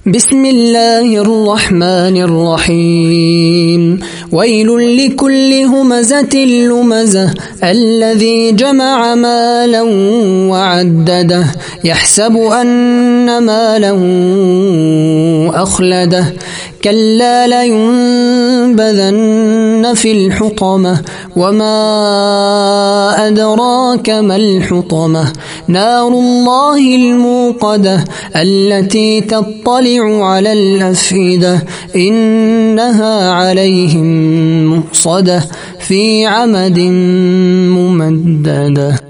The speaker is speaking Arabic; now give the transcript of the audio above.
بسم الله الرحمن الرحيم ويل لكل همزة لمزة الذي جمع مالا وعدده يحسب أن ماله أخلده كلا لينبذن في الحطمة وما أدراك ما الحطمة نار الله الموقدة التي تطلع على الأفئدة إنها عليهم مؤصدة في عمد ممددة.